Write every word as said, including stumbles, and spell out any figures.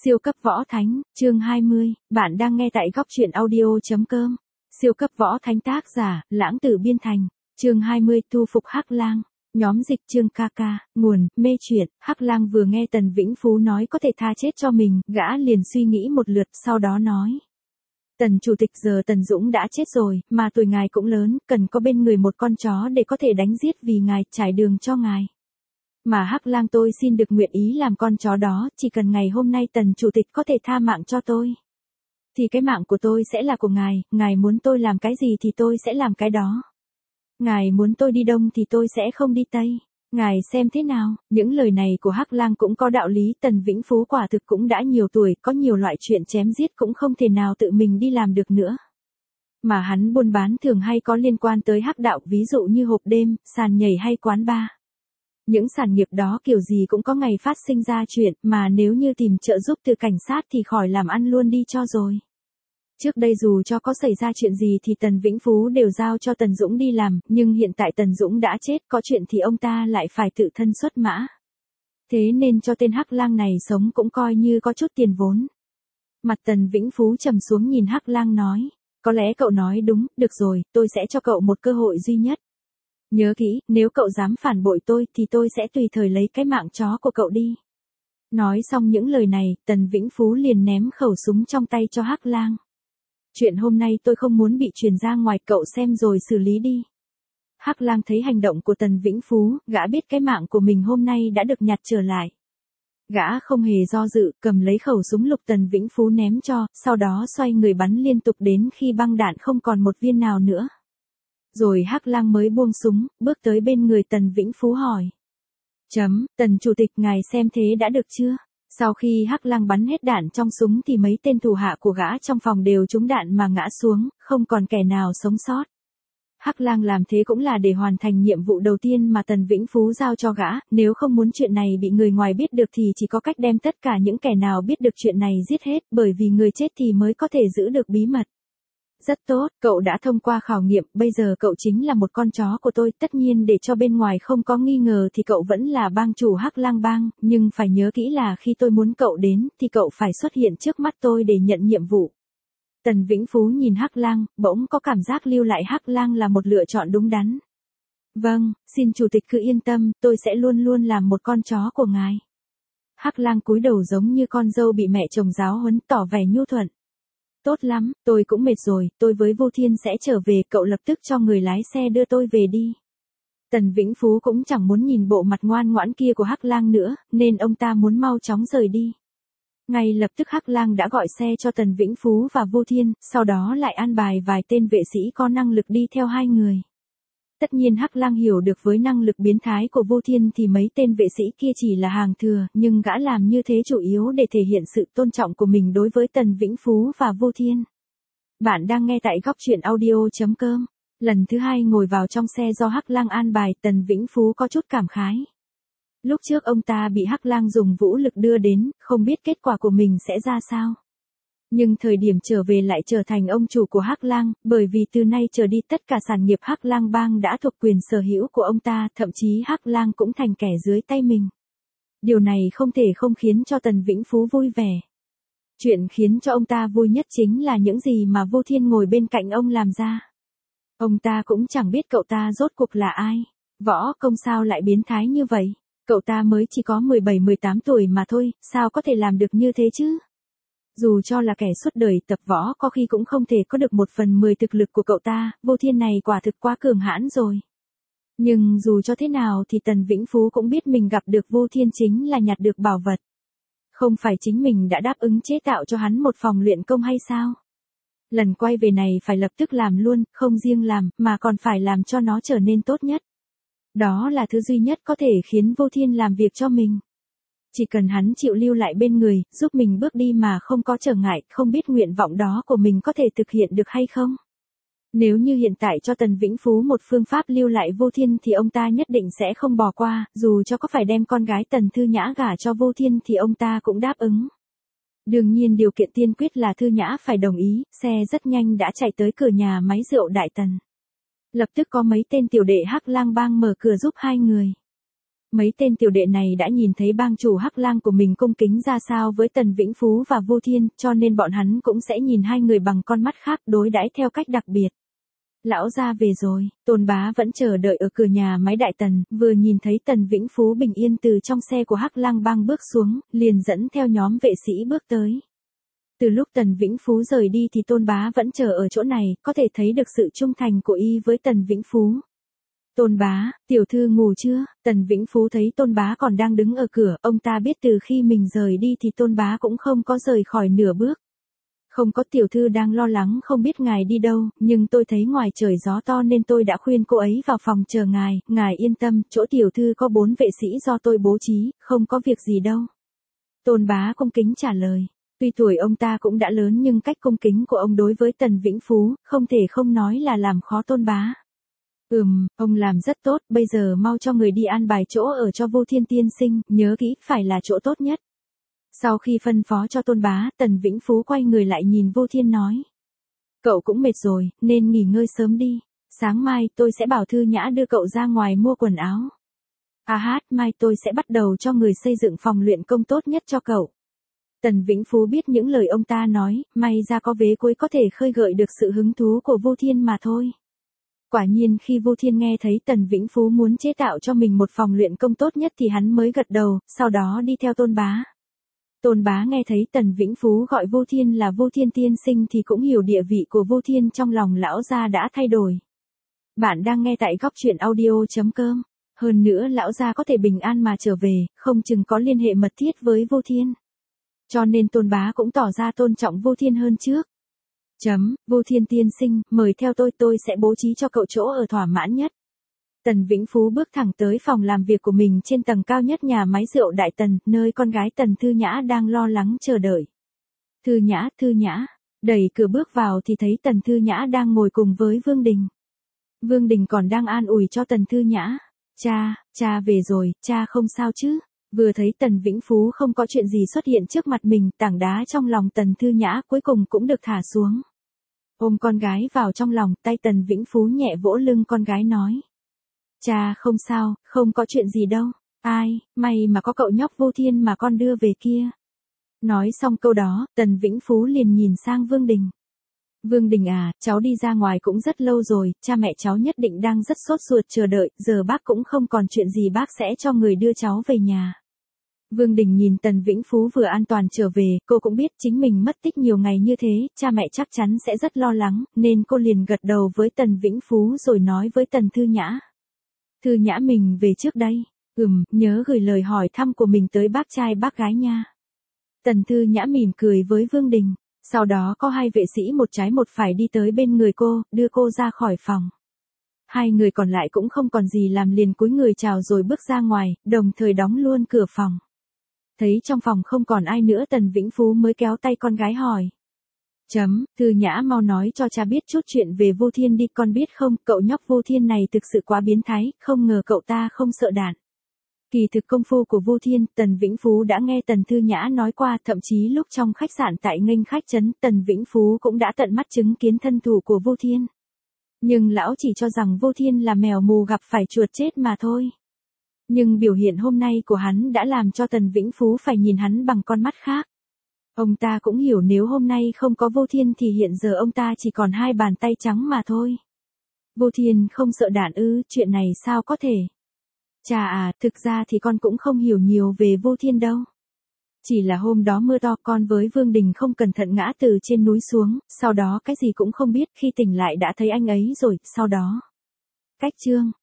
Siêu cấp võ thánh, chương hai mươi, bạn đang nghe tại góc truyện audio.com. Siêu cấp võ thánh tác giả, Lãng Tử Biên Thành, chương hai mươi, thu phục Hắc Lang. Nhóm dịch chương ca ca, nguồn, mê truyện. Hắc Lang vừa nghe Tần Vĩnh Phú nói có thể tha chết cho mình, gã liền suy nghĩ một lượt, sau đó nói. Tần chủ tịch, giờ Tần Dũng đã chết rồi, mà tuổi ngài cũng lớn, cần có bên người một con chó để có thể đánh giết vì ngài, trải đường cho ngài. Mà Hắc Lang tôi xin được nguyện ý làm con chó đó, chỉ cần ngày hôm nay Tần chủ tịch có thể tha mạng cho tôi, thì cái mạng của tôi sẽ là của ngài, ngài muốn tôi làm cái gì thì tôi sẽ làm cái đó. Ngài muốn tôi đi đông thì tôi sẽ không đi tây. Ngài xem thế nào? Những lời này của Hắc Lang cũng có đạo lý, Tần Vĩnh Phú quả thực cũng đã nhiều tuổi, có nhiều loại chuyện chém giết cũng không thể nào tự mình đi làm được nữa. Mà hắn buôn bán thường hay có liên quan tới hắc đạo, ví dụ như hộp đêm, sàn nhảy hay quán bar. Những sản nghiệp đó kiểu gì cũng có ngày phát sinh ra chuyện, mà nếu như tìm trợ giúp từ cảnh sát thì khỏi làm ăn luôn đi cho rồi. Trước đây dù cho có xảy ra chuyện gì thì Tần Vĩnh Phú đều giao cho Tần Dũng đi làm, nhưng hiện tại Tần Dũng đã chết, có chuyện thì ông ta lại phải tự thân xuất mã. Thế nên cho tên Hắc Lang này sống cũng coi như có chút tiền vốn. Mặt Tần Vĩnh Phú trầm xuống nhìn Hắc Lang nói, có lẽ cậu nói đúng, được rồi, tôi sẽ cho cậu một cơ hội duy nhất. Nhớ kỹ, nếu cậu dám phản bội tôi thì tôi sẽ tùy thời lấy cái mạng chó của cậu đi. Nói xong những lời này, Tần Vĩnh Phú liền ném khẩu súng trong tay cho Hắc Lang. Chuyện hôm nay tôi không muốn bị truyền ra ngoài, cậu xem rồi xử lý đi. Hắc Lang thấy hành động của Tần Vĩnh Phú, gã biết cái mạng của mình hôm nay đã được nhặt trở lại. Gã không hề do dự, cầm lấy khẩu súng lục Tần Vĩnh Phú ném cho, sau đó xoay người bắn liên tục đến khi băng đạn không còn một viên nào nữa. Rồi Hắc Lang mới buông súng, bước tới bên người Tần Vĩnh Phú hỏi. Chấm, Tần chủ tịch, ngài xem thế đã được chưa? Sau khi Hắc Lang bắn hết đạn trong súng thì mấy tên thủ hạ của gã trong phòng đều trúng đạn mà ngã xuống, không còn kẻ nào sống sót. Hắc Lang làm thế cũng là để hoàn thành nhiệm vụ đầu tiên mà Tần Vĩnh Phú giao cho gã, nếu không muốn chuyện này bị người ngoài biết được thì chỉ có cách đem tất cả những kẻ nào biết được chuyện này giết hết, bởi vì người chết thì mới có thể giữ được bí mật. Rất tốt, cậu đã thông qua khảo nghiệm, bây giờ cậu chính là một con chó của tôi, tất nhiên để cho bên ngoài không có nghi ngờ thì cậu vẫn là bang chủ Hắc Lang bang, nhưng phải nhớ kỹ là khi tôi muốn cậu đến thì cậu phải xuất hiện trước mắt tôi để nhận nhiệm vụ. Tần Vĩnh Phú nhìn Hắc Lang, bỗng có cảm giác lưu lại Hắc Lang là một lựa chọn đúng đắn. Vâng, xin chủ tịch cứ yên tâm, tôi sẽ luôn luôn làm một con chó của ngài. Hắc Lang cúi đầu giống như con dâu bị mẹ chồng giáo huấn, tỏ vẻ nhu thuận. Tốt lắm, tôi cũng mệt rồi, tôi với Vô Thiên sẽ trở về, cậu lập tức cho người lái xe đưa tôi về đi. Tần Vĩnh Phú cũng chẳng muốn nhìn bộ mặt ngoan ngoãn kia của Hắc Lang nữa, nên ông ta muốn mau chóng rời đi. Ngay lập tức Hắc Lang đã gọi xe cho Tần Vĩnh Phú và Vô Thiên, sau đó lại an bài vài tên vệ sĩ có năng lực đi theo hai người. Tất nhiên Hắc Lang hiểu được với năng lực biến thái của Vô Thiên thì mấy tên vệ sĩ kia chỉ là hàng thừa, nhưng gã làm như thế chủ yếu để thể hiện sự tôn trọng của mình đối với Tần Vĩnh Phú và Vô Thiên. Bạn đang nghe tại góc truyện audio.com. Lần thứ hai ngồi vào trong xe do Hắc Lang an bài, Tần Vĩnh Phú có chút cảm khái. Lúc trước ông ta bị Hắc Lang dùng vũ lực đưa đến, không biết kết quả của mình sẽ ra sao. Nhưng thời điểm trở về lại trở thành ông chủ của Hắc Lang, bởi vì từ nay trở đi tất cả sản nghiệp Hắc Lang bang đã thuộc quyền sở hữu của ông ta, thậm chí Hắc Lang cũng thành kẻ dưới tay mình. Điều này không thể không khiến cho Tần Vĩnh Phú vui vẻ. Chuyện khiến cho ông ta vui nhất chính là những gì mà Vô Thiên ngồi bên cạnh ông làm ra. Ông ta cũng chẳng biết cậu ta rốt cuộc là ai. Võ công sao lại biến thái như vậy? Cậu ta mới chỉ có mười bảy mười tám tuổi mà thôi, sao có thể làm được như thế chứ? Dù cho là kẻ suốt đời tập võ có khi cũng không thể có được một phần mười thực lực của cậu ta, Vô Thiên này quả thực quá cường hãn rồi. Nhưng dù cho thế nào thì Tần Vĩnh Phú cũng biết mình gặp được Vô Thiên chính là nhặt được bảo vật. Không phải chính mình đã đáp ứng chế tạo cho hắn một phòng luyện công hay sao? Lần quay về này phải lập tức làm luôn, không riêng làm, mà còn phải làm cho nó trở nên tốt nhất. Đó là thứ duy nhất có thể khiến Vô Thiên làm việc cho mình. Chỉ cần hắn chịu lưu lại bên người, giúp mình bước đi mà không có trở ngại, không biết nguyện vọng đó của mình có thể thực hiện được hay không. Nếu như hiện tại cho Tần Vĩnh Phú một phương pháp lưu lại Vô Thiên thì ông ta nhất định sẽ không bỏ qua, dù cho có phải đem con gái Tần Thư Nhã gả cho Vô Thiên thì ông ta cũng đáp ứng. Đương nhiên điều kiện tiên quyết là Thư Nhã phải đồng ý, xe rất nhanh đã chạy tới cửa nhà máy rượu Đại Tần. Lập tức có mấy tên tiểu đệ Hắc Lang bang mở cửa giúp hai người. Mấy tên tiểu đệ này đã nhìn thấy bang chủ Hắc Lang của mình cung kính ra sao với Tần Vĩnh Phú và Vu Thiên, cho nên bọn hắn cũng sẽ nhìn hai người bằng con mắt khác, đối đãi theo cách đặc biệt. Lão gia về rồi, Tôn Bá vẫn chờ đợi ở cửa nhà máy Đại Tần, vừa nhìn thấy Tần Vĩnh Phú bình yên từ trong xe của Hắc Lang bang bước xuống, liền dẫn theo nhóm vệ sĩ bước tới. Từ lúc Tần Vĩnh Phú rời đi thì Tôn Bá vẫn chờ ở chỗ này, có thể thấy được sự trung thành của y với Tần Vĩnh Phú. Tôn Bá, tiểu thư ngủ chưa? Tần Vĩnh Phú thấy Tôn Bá còn đang đứng ở cửa, ông ta biết từ khi mình rời đi thì Tôn Bá cũng không có rời khỏi nửa bước. Không có, tiểu thư đang lo lắng không biết ngài đi đâu, nhưng tôi thấy ngoài trời gió to nên tôi đã khuyên cô ấy vào phòng chờ ngài, ngài yên tâm, chỗ tiểu thư có bốn vệ sĩ do tôi bố trí, không có việc gì đâu. Tôn Bá cung kính trả lời. Tuy tuổi ông ta cũng đã lớn nhưng cách cung kính của ông đối với Tần Vĩnh Phú, không thể không nói là làm khó Tôn Bá. Ừm, ông làm rất tốt, bây giờ mau cho người đi an bài chỗ ở cho Vu Thiên tiên sinh, nhớ kỹ, phải là chỗ tốt nhất. Sau khi phân phó cho Tôn Bá, Tần Vĩnh Phú quay người lại nhìn Vu Thiên nói. Cậu cũng mệt rồi, nên nghỉ ngơi sớm đi. Sáng mai tôi sẽ bảo Thư Nhã đưa cậu ra ngoài mua quần áo. À hát, mai tôi sẽ bắt đầu cho người xây dựng phòng luyện công tốt nhất cho cậu. Tần Vĩnh Phú biết những lời ông ta nói, may ra có vế cuối có thể khơi gợi được sự hứng thú của Vu Thiên mà thôi. Quả nhiên khi Vu Thiên nghe thấy Tần Vĩnh Phú muốn chế tạo cho mình một phòng luyện công tốt nhất thì hắn mới gật đầu, sau đó đi theo Tôn Bá. Tôn Bá nghe thấy Tần Vĩnh Phú gọi Vu Thiên là Vu Thiên tiên sinh thì cũng hiểu địa vị của Vu Thiên trong lòng lão gia đã thay đổi. Bạn đang nghe tại góc truyện audio chấm com. Hơn nữa lão gia có thể bình an mà trở về, không chừng có liên hệ mật thiết với Vu Thiên. Cho nên Tôn Bá cũng tỏ ra tôn trọng Vu Thiên hơn trước. Chấm, Vu Thiên tiên sinh, mời theo tôi, tôi sẽ bố trí cho cậu chỗ ở thỏa mãn nhất. Tần Vĩnh Phú bước thẳng tới phòng làm việc của mình trên tầng cao nhất nhà máy rượu Đại Tần, nơi con gái Tần Thư Nhã đang lo lắng chờ đợi. Thư Nhã, Thư Nhã, đẩy cửa bước vào thì thấy Tần Thư Nhã đang ngồi cùng với Vương Đình. Vương Đình còn đang an ủi cho Tần Thư Nhã. Cha, cha về rồi, cha không sao chứ? Vừa thấy Tần Vĩnh Phú không có chuyện gì xuất hiện trước mặt mình, tảng đá trong lòng Tần Thư Nhã cuối cùng cũng được thả xuống. Ôm con gái vào trong lòng, tay Tần Vĩnh Phú nhẹ vỗ lưng con gái nói. Cha không sao, không có chuyện gì đâu. Ai, may mà có cậu nhóc Vu Thiên mà con đưa về kia. Nói xong câu đó, Tần Vĩnh Phú liền nhìn sang Vương Đình. Vương Đình à, cháu đi ra ngoài cũng rất lâu rồi, cha mẹ cháu nhất định đang rất sốt ruột chờ đợi, giờ bác cũng không còn chuyện gì bác sẽ cho người đưa cháu về nhà. Vương Đình nhìn Tần Vĩnh Phú vừa an toàn trở về, cô cũng biết chính mình mất tích nhiều ngày như thế, cha mẹ chắc chắn sẽ rất lo lắng, nên cô liền gật đầu với Tần Vĩnh Phú rồi nói với Tần Thư Nhã. Thư Nhã mình về trước đây, ừm, nhớ gửi lời hỏi thăm của mình tới bác trai bác gái nha. Tần Thư Nhã mỉm cười với Vương Đình, sau đó có hai vệ sĩ một trái một phải đi tới bên người cô, đưa cô ra khỏi phòng. Hai người còn lại cũng không còn gì làm liền cúi người chào rồi bước ra ngoài, đồng thời đóng luôn cửa phòng. Thấy trong phòng không còn ai nữa Tần Vĩnh Phú mới kéo tay con gái hỏi. Chấm, Thư Nhã mau nói cho cha biết chút chuyện về Vu Thiên đi, con biết không, cậu nhóc Vu Thiên này thực sự quá biến thái, không ngờ cậu ta không sợ đạn. Kỳ thực công phu của Vu Thiên, Tần Vĩnh Phú đã nghe Tần Thư Nhã nói qua, thậm chí lúc trong khách sạn tại nghênh khách trấn, Tần Vĩnh Phú cũng đã tận mắt chứng kiến thân thủ của Vu Thiên. Nhưng lão chỉ cho rằng Vu Thiên là mèo mù gặp phải chuột chết mà thôi. Nhưng biểu hiện hôm nay của hắn đã làm cho Tần Vĩnh Phú phải nhìn hắn bằng con mắt khác. Ông ta cũng hiểu nếu hôm nay không có Vu Thiên thì hiện giờ ông ta chỉ còn hai bàn tay trắng mà thôi. Vu Thiên không sợ đạn ư, chuyện này sao có thể? Chà à, thực ra thì con cũng không hiểu nhiều về Vu Thiên đâu. Chỉ là hôm đó mưa to con với Vương Đình không cẩn thận ngã từ trên núi xuống, sau đó cái gì cũng không biết, khi tỉnh lại đã thấy anh ấy rồi, sau đó. Cách chương.